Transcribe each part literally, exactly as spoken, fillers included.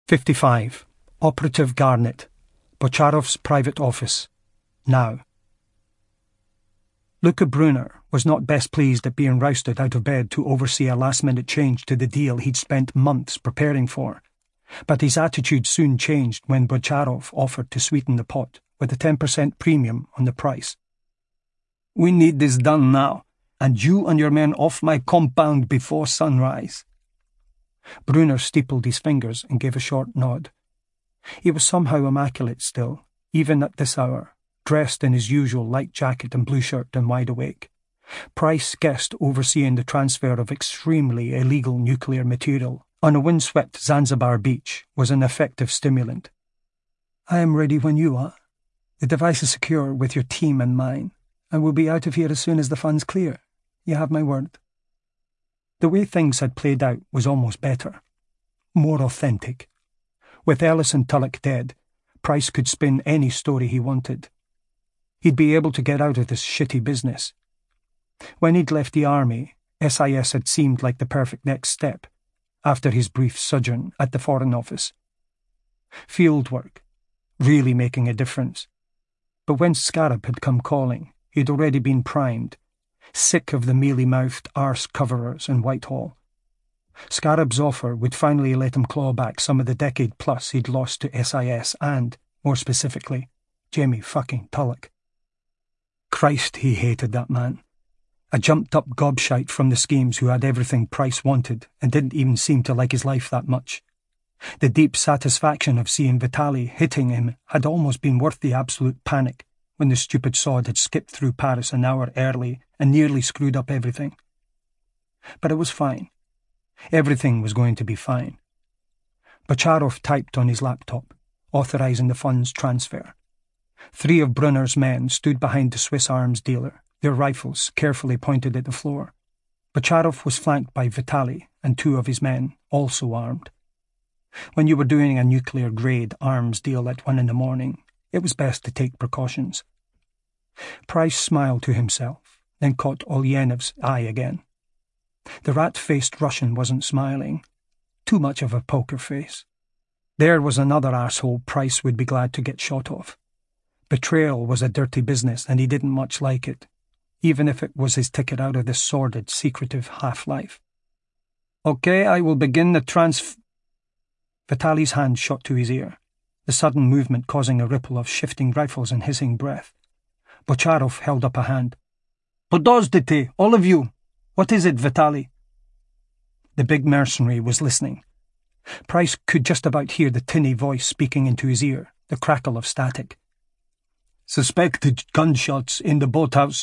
fifty-five. Operative Garnet. Bocharov's private office. Now. Luca Brunner was not best pleased at being rousted out of bed to oversee a last-minute change to the deal he'd spent months preparing for. But his attitude soon changed when Bocharov offered to sweeten the pot with a ten percent premium on the price. "We need this done now, and you and your men off my compound before sunrise." Brunner steepled his fingers and gave a short nod. He was somehow immaculate still, even at this hour, dressed in his usual light jacket and blue shirt and wide awake. Price guessed overseeing the transfer of extremely illegal nuclear material on a windswept Zanzibar beach was an effective stimulant. "I am ready when you are. The device is secure with your team and mine, and we'll be out of here as soon as the funds clear. You have my word." The way things had played out was almost better, more authentic. With Ellis and Tulloch dead, Price could spin any story he wanted. He'd be able to get out of this shitty business. When he'd left the army, S I S had seemed like the perfect next step, after his brief sojourn at the Foreign Office. Field work, really making a difference. But when Scarab had come calling, he'd already been primed, sick of the mealy-mouthed arse-coverers in Whitehall. Scarab's offer would finally let him claw back some of the decade-plus he'd lost to S I S and, more specifically, Jamie fucking Tulloch. Christ, he hated that man. A jumped-up gobshite from the schemes who had everything Price wanted and didn't even seem to like his life that much. The deep satisfaction of seeing Vitaly hitting him had almost been worth the absolute panic when the stupid sod had skipped through Paris an hour early and nearly screwed up everything. But it was fine. Everything was going to be fine. Bocharov typed on his laptop, authorising the funds transfer. Three of Brunner's men stood behind the Swiss arms dealer, their rifles carefully pointed at the floor. Bocharov was flanked by Vitaly and two of his men, also armed. When you were doing a nuclear-grade arms deal at one in the morning, it was best to take precautions. Price smiled to himself, then caught Olyenev's eye again. The rat-faced Russian wasn't smiling. Too much of a poker face. There was another arsehole Price would be glad to get shot of. Betrayal was a dirty business, and he didn't much like it, even if it was his ticket out of this sordid, secretive half-life. "Okay, I will begin the transf—" Vitaly's hand shot to his ear, the sudden movement causing a ripple of shifting rifles and hissing breath. Bocharov held up a hand. "Podozdite, all of you! What is it, Vitaly?" The big mercenary was listening. Price could just about hear the tinny voice speaking into his ear, the crackle of static. "Suspected gunshots in the boathouse."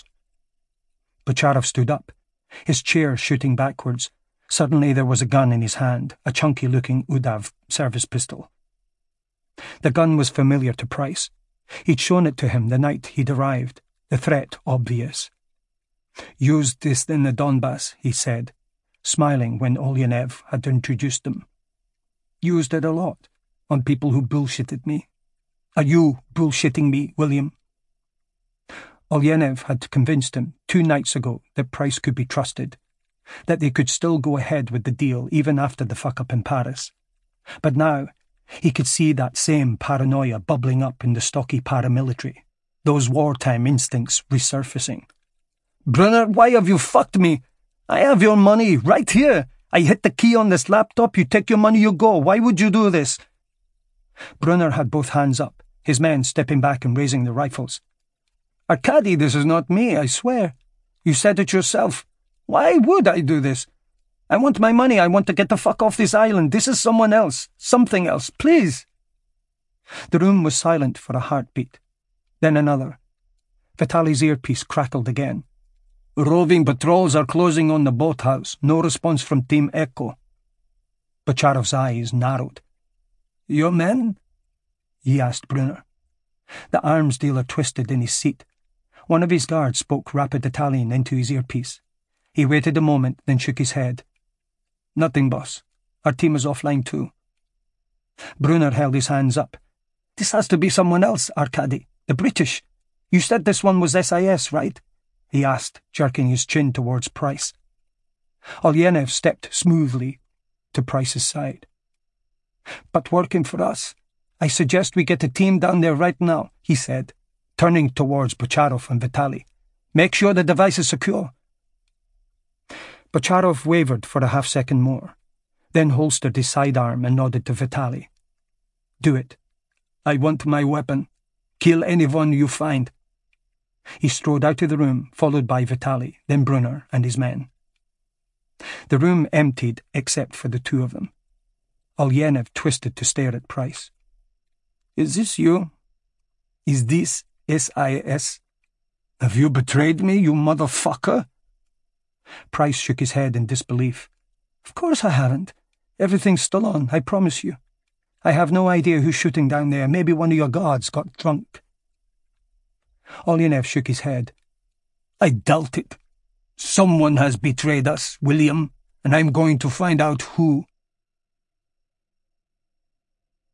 Bocharov stood up, his chair shooting backwards. Suddenly there was a gun in his hand, a chunky-looking Udav service pistol. The gun was familiar to Price. He'd shown it to him the night he'd arrived, the threat obvious. "Used this in the Donbass," he said, smiling when Olyenev had introduced them. "Used it a lot, on people who bullshitted me. Are you bullshitting me, William?" Olyenev had convinced him two nights ago that Price could be trusted, that they could still go ahead with the deal even after the fuck-up in Paris. But now he could see that same paranoia bubbling up in the stocky paramilitary, those wartime instincts resurfacing. "Brunner, why have you fucked me? I have your money, right here. I hit the key on this laptop, you take your money, you go. Why would you do this?" Brunner had both hands up, his men stepping back and raising their rifles. "Arkady, this is not me, I swear. You said it yourself. Why would I do this? I want my money, I want to get the fuck off this island. This is someone else, something else, please." The room was silent for a heartbeat, then another. Vitaly's earpiece crackled again. "Roving patrols are closing on the boathouse. No response from Team Echo." Bocharov's eyes narrowed. "Your men?" he asked Brunner. The arms dealer twisted in his seat. One of his guards spoke rapid Italian into his earpiece. He waited a moment, then shook his head. "Nothing, boss. Our team is offline too." Brunner held his hands up. "This has to be someone else, Arkady. The British. You said this one was S I S, right?" he asked, jerking his chin towards Price. Olyenev stepped smoothly to Price's side. "But working for us. I suggest we get a team down there right now," he said, turning towards Bocharov and Vitali. "Make sure the device is secure." Bocharov wavered for a half-second more, then holstered his sidearm and nodded to Vitali. "Do it. I want my weapon. Kill anyone you find." He strode out of the room, followed by Vitali, then Brunner and his men. The room emptied except for the two of them. Ulyanov twisted to stare at Price. "Is this you? Is this S I S? Have you betrayed me, you motherfucker?" Price shook his head in disbelief. "Of course I haven't. Everything's still on, I promise you. I have no idea who's shooting down there. Maybe one of your guards got drunk." Ulyanov shook his head. "I doubt it. Someone has betrayed us, William, and I'm going to find out who."